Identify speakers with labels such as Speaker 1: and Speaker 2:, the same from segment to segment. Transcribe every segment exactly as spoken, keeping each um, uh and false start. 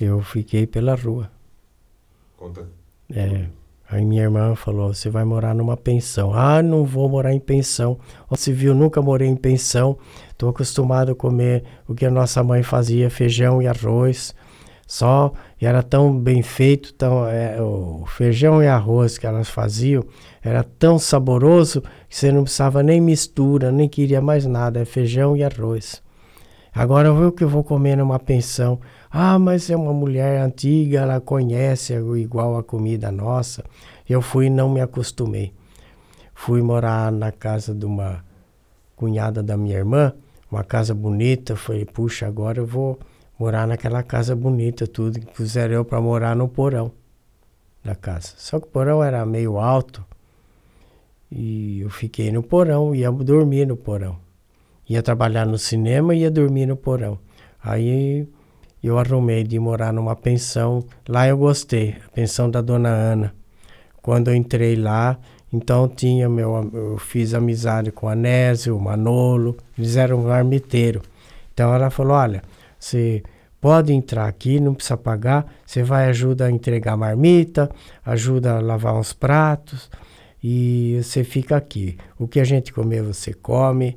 Speaker 1: Eu fiquei pela rua.
Speaker 2: Conta.
Speaker 1: É, aí minha irmã falou, você vai morar numa pensão. Ah, não vou morar em pensão. Você viu, nunca morei em pensão. Estou acostumado a comer o que a nossa mãe fazia, feijão e arroz. Só, e era tão bem feito, tão, é, o feijão e arroz que elas faziam, era tão saboroso que você não precisava nem mistura, nem queria mais nada, é feijão e arroz. Agora eu vou que eu vou comer numa pensão. Ah, mas é uma mulher antiga, ela conhece igual a comida nossa. Eu fui e não me acostumei. Fui morar na casa de uma cunhada da minha irmã, uma casa bonita. Falei, puxa, agora eu vou morar naquela casa bonita, tudo. Puseram eu para morar no porão da casa. Só que o porão era meio alto e eu fiquei no porão, ia dormir no porão. Ia trabalhar no cinema e ia dormir no porão. Aí eu arrumei de morar numa pensão. Lá eu gostei, a pensão da Dona Ana. Quando eu entrei lá, então tinha meu, eu fiz amizade com o Anésio, o Manolo, eles eram um marmiteiro. Então ela falou, olha, você pode entrar aqui, não precisa pagar, você vai ajudar a entregar marmita, ajuda a lavar uns pratos e você fica aqui. O que a gente comer, você come.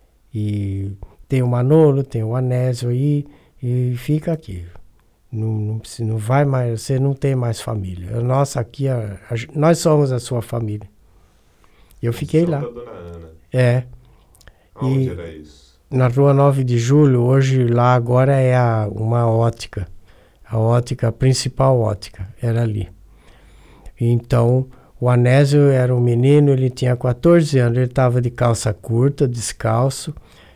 Speaker 1: E tem o Manolo, tem o Anésio aí, e fica aqui. Não, não, não vai mais, você não tem mais família. Nossa, aqui, a, a, nós somos a sua família. Eu fiquei lá.
Speaker 2: Da Dona Ana.
Speaker 1: É.
Speaker 2: Aonde
Speaker 1: E
Speaker 2: era isso?
Speaker 1: na rua nove de julho, hoje lá agora é a, uma ótica. A ótica, a principal ótica, era ali. Então, o Anésio era um menino, ele tinha quatorze anos, ele estava de calça curta, descalço,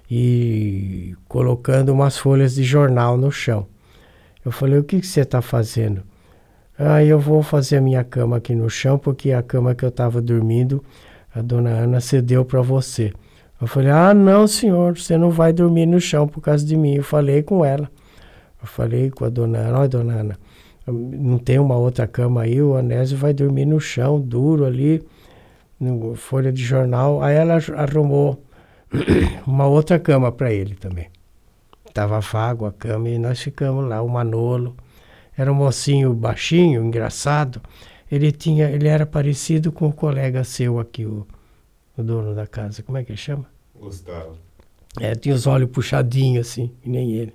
Speaker 1: e colocando umas folhas de jornal no chão. Eu falei, o que, que você está fazendo? Ah, eu vou fazer a minha cama aqui no chão, porque a cama que eu estava dormindo, a Dona Ana cedeu para você. Eu falei, ah, não, senhor, você não vai dormir no chão por causa de mim. Eu falei com ela. Eu falei com a Dona Ana, olha, Dona Ana, não tem uma outra cama aí, o Anésio vai dormir no chão, duro ali, no folha de jornal. Aí ela arrumou uma outra cama para ele também. Tava vago a cama e nós ficamos lá, o Manolo. Era um mocinho baixinho, engraçado. Ele tinha, ele era parecido com o colega seu aqui, o, o dono da casa. Como é que ele chama?
Speaker 2: Gustavo.
Speaker 1: É, tinha os olhos puxadinhos assim, que nem ele.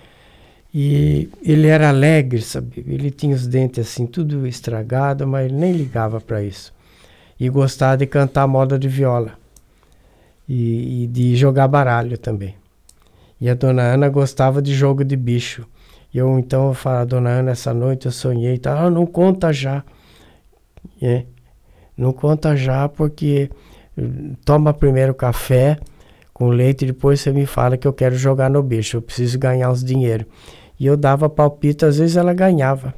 Speaker 1: E ele era alegre, sabe? Ele tinha os dentes assim, tudo estragado, mas ele nem ligava para isso. E gostava de cantar moda de viola. E, e de jogar baralho também. E a Dona Ana gostava de jogo de bicho. E eu então eu falava, Dona Ana, essa noite eu sonhei, tá? Ah, não conta já. É, não conta já, porque toma primeiro café com leite e depois você me fala que eu quero jogar no bicho, eu preciso ganhar os dinheiro. E eu dava palpite, às vezes ela ganhava.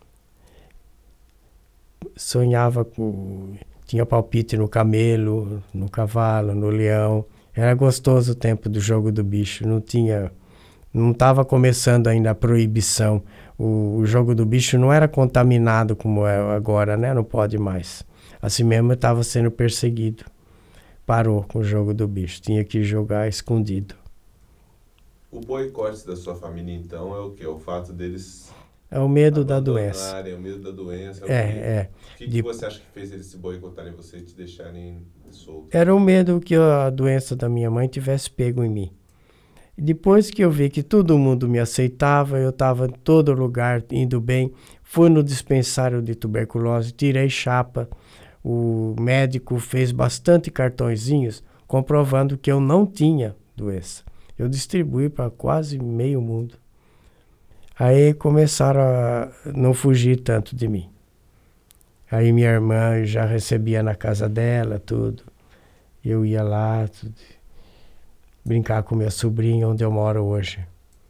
Speaker 1: Sonhava com... Tinha palpite no camelo, no cavalo, no leão. Era gostoso o tempo do jogo do bicho. Não tinha... Não estava começando ainda a proibição. O, o jogo do bicho não era contaminado como é agora, né? Não pode mais. Assim mesmo eu estava sendo perseguido. Parou com o jogo do bicho. Tinha que jogar escondido.
Speaker 2: O boicote da sua família, então, é o quê? O fato deles...
Speaker 1: É o medo da doença.
Speaker 2: É o medo da doença.
Speaker 1: É, é.
Speaker 2: O que, que
Speaker 1: De...
Speaker 2: você acha que fez eles se boicotarem você e te deixarem solto?
Speaker 1: Era o medo que a doença da minha mãe tivesse pego em mim. Depois que eu vi que todo mundo me aceitava, eu estava em todo lugar indo bem, fui no dispensário de tuberculose, tirei chapa. O médico fez bastante cartõezinhos comprovando que eu não tinha doença. Eu distribuí para quase meio mundo. Aí começaram a não fugir tanto de mim. Aí minha irmã já recebia na casa dela, tudo. Eu ia lá, tudo, brincar com minha sobrinha, onde eu moro hoje.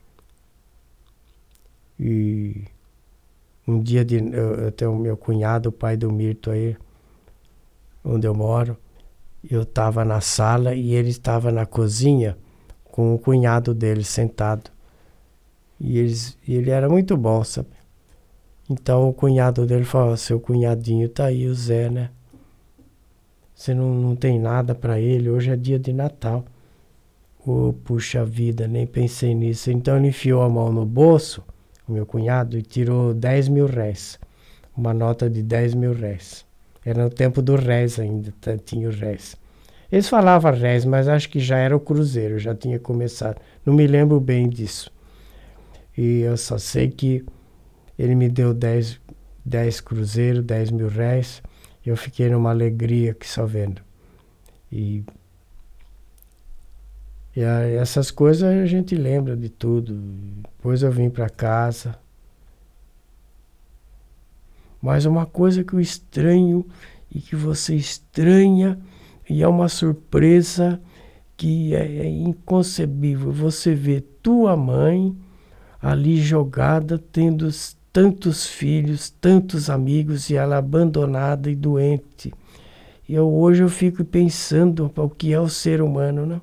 Speaker 1: E um dia de, eu, eu tenho o meu cunhado, o pai do Mirto aí, onde eu moro. Eu estava na sala e ele estava na cozinha com o cunhado dele sentado. E eles, ele era muito bom, sabe? Então o cunhado dele falou, seu cunhadinho tá aí, o Zé, né? Você não, não tem nada para ele, hoje é dia de Natal. Oh, puxa vida, nem pensei nisso. Então ele enfiou a mão no bolso, o meu cunhado, e tirou dez mil réis. Uma nota de dez mil réis. Era no tempo do réis ainda, tinha o réis. Eles falavam réis, mas acho que já era o cruzeiro, já tinha começado. Não me lembro bem disso. E eu só sei que ele me deu dez, dez cruzeiros, dez mil réis. Eu fiquei numa alegria que só vendo. E, e a, essas coisas a gente lembra de tudo. Depois eu vim para casa. Mas uma coisa que eu estranho e que você estranha, e é uma surpresa que é, é inconcebível. Você vê tua mãe ali jogada, tendo tantos filhos, tantos amigos, e ela abandonada e doente. E eu, hoje eu fico pensando o que é o ser humano, né?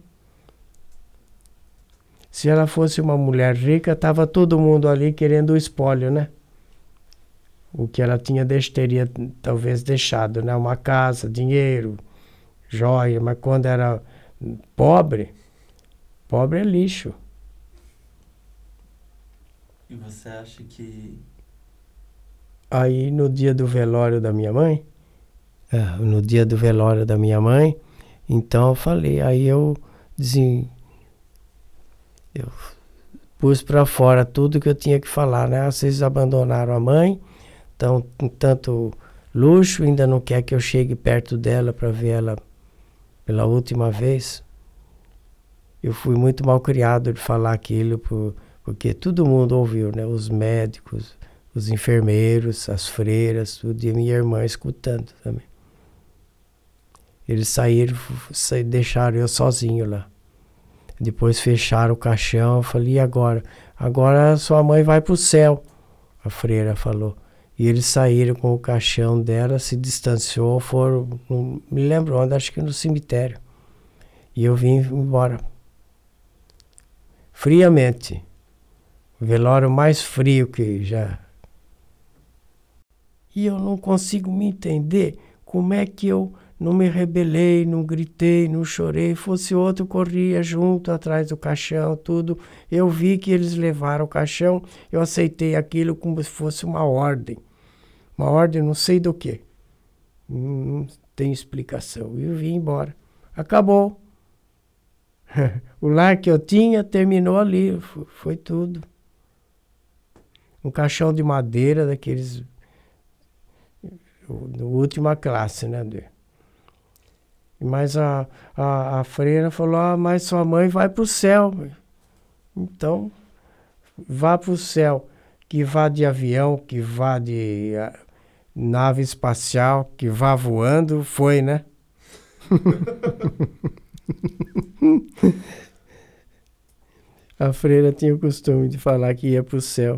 Speaker 1: Se ela fosse uma mulher rica, estava todo mundo ali querendo o espólio, né? O que ela tinha, teria talvez deixado, né? Uma casa, dinheiro, joia. Mas quando era pobre, pobre é lixo.
Speaker 3: E você acha que...
Speaker 1: Aí no dia do velório da minha mãe, é, no dia do velório da minha mãe, então eu falei, aí eu dizia, eu pus para fora tudo que eu tinha que falar, né? Vocês abandonaram a mãe, então com tanto luxo, ainda não quer que eu chegue perto dela para ver ela pela última vez. Eu fui muito mal criado de falar aquilo, por, porque todo mundo ouviu, né? Os médicos, os enfermeiros, as freiras, tudo, e minha irmã escutando também. Eles saíram, deixaram eu sozinho lá. Depois fecharam o caixão, eu falei, e agora? Agora sua mãe vai para o céu, a freira falou. E eles saíram com o caixão dela, se distanciou, foram, não me lembro onde, acho que no cemitério. E eu vim embora. Friamente. O velório mais frio que já... E eu não consigo me entender como é que eu não me rebelei, não gritei, não chorei. Fosse outro, corria junto, atrás do caixão, tudo. Eu vi que eles levaram o caixão, eu aceitei aquilo como se fosse uma ordem. Uma ordem não sei do que. Não tem explicação. E eu vim embora. Acabou. O lar que eu tinha terminou ali. Foi tudo. Um caixão de madeira daqueles... última classe, né? Mas a, a, a freira falou, ah, mas sua mãe vai para o céu. Então, vá para o céu. Que vá de avião, que vá de uh, nave espacial, que vá voando, foi, né? A freira tinha o costume de falar que ia para o céu.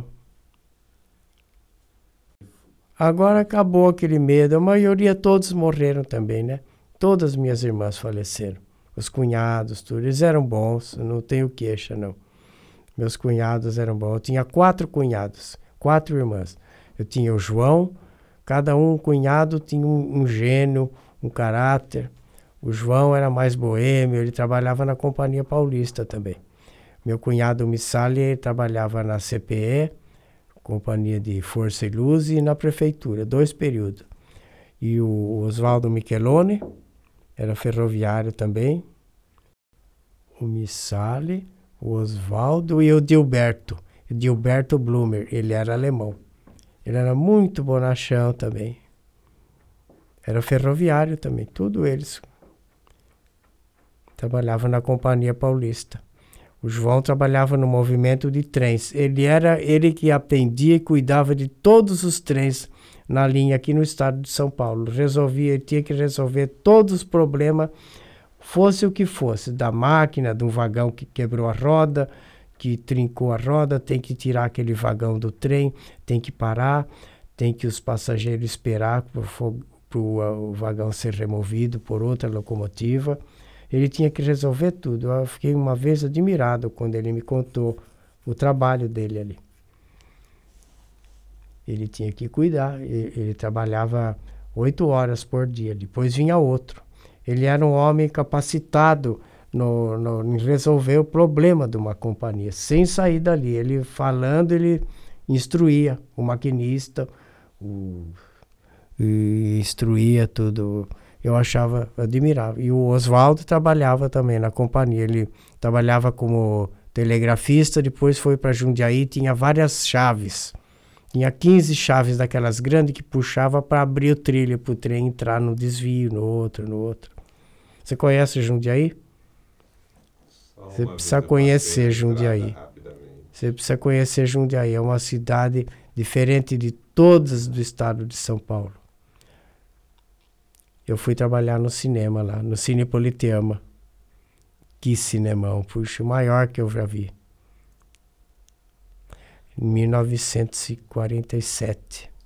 Speaker 1: Agora acabou aquele medo. A maioria, todos morreram também, né? Todas minhas irmãs faleceram. Os cunhados, tudo. Eles eram bons, não tenho queixa, não. Meus cunhados eram bons. Eu tinha quatro cunhados, quatro irmãs. Eu tinha o João, cada um cunhado tinha um, um gênio, um caráter. O João era mais boêmio, ele trabalhava na Companhia Paulista também. Meu cunhado Missali, ele trabalhava na C P E, Companhia de Força e Luz, e na Prefeitura, dois períodos. E o Oswaldo Micheloni, era ferroviário também. O Missali, o Oswaldo e o Dilberto. O Dilberto Blumer, ele era alemão. Ele era muito bonachão também. Era ferroviário também, todos eles. Trabalhava na Companhia Paulista. O João trabalhava no movimento de trens. Ele era ele que atendia e cuidava de todos os trens na linha aqui no estado de São Paulo. Resolvia, ele tinha que resolver todos os problemas, fosse o que fosse, da máquina, de um vagão que quebrou a roda, que trincou a roda, tem que tirar aquele vagão do trem, tem que parar, tem que os passageiros esperar para o vagão ser removido por outra locomotiva. Ele tinha que resolver tudo. Eu fiquei uma vez admirado quando ele me contou o trabalho dele ali. Ele tinha que cuidar. Ele, ele trabalhava oito horas por dia. Depois vinha outro. Ele era um homem capacitado no, no, em resolver o problema de uma companhia, sem sair dali. Ele falando, ele instruía o maquinista, o, e instruía tudo. Eu achava admirável. E o Oswaldo trabalhava também na companhia. Ele trabalhava como telegrafista, depois foi para Jundiaí, tinha várias chaves. Tinha quinze chaves daquelas grandes que puxava para abrir o trilho, para o trem entrar no desvio, no outro, no outro. Você conhece Jundiaí? Você precisa conhecer Jundiaí. Você precisa conhecer Jundiaí. É uma cidade diferente de todas do estado de São Paulo. Eu fui trabalhar no cinema lá, no Cine Politeama. Que cinemão, puxa, o maior que eu já vi. Em mil novecentos e quarenta e sete.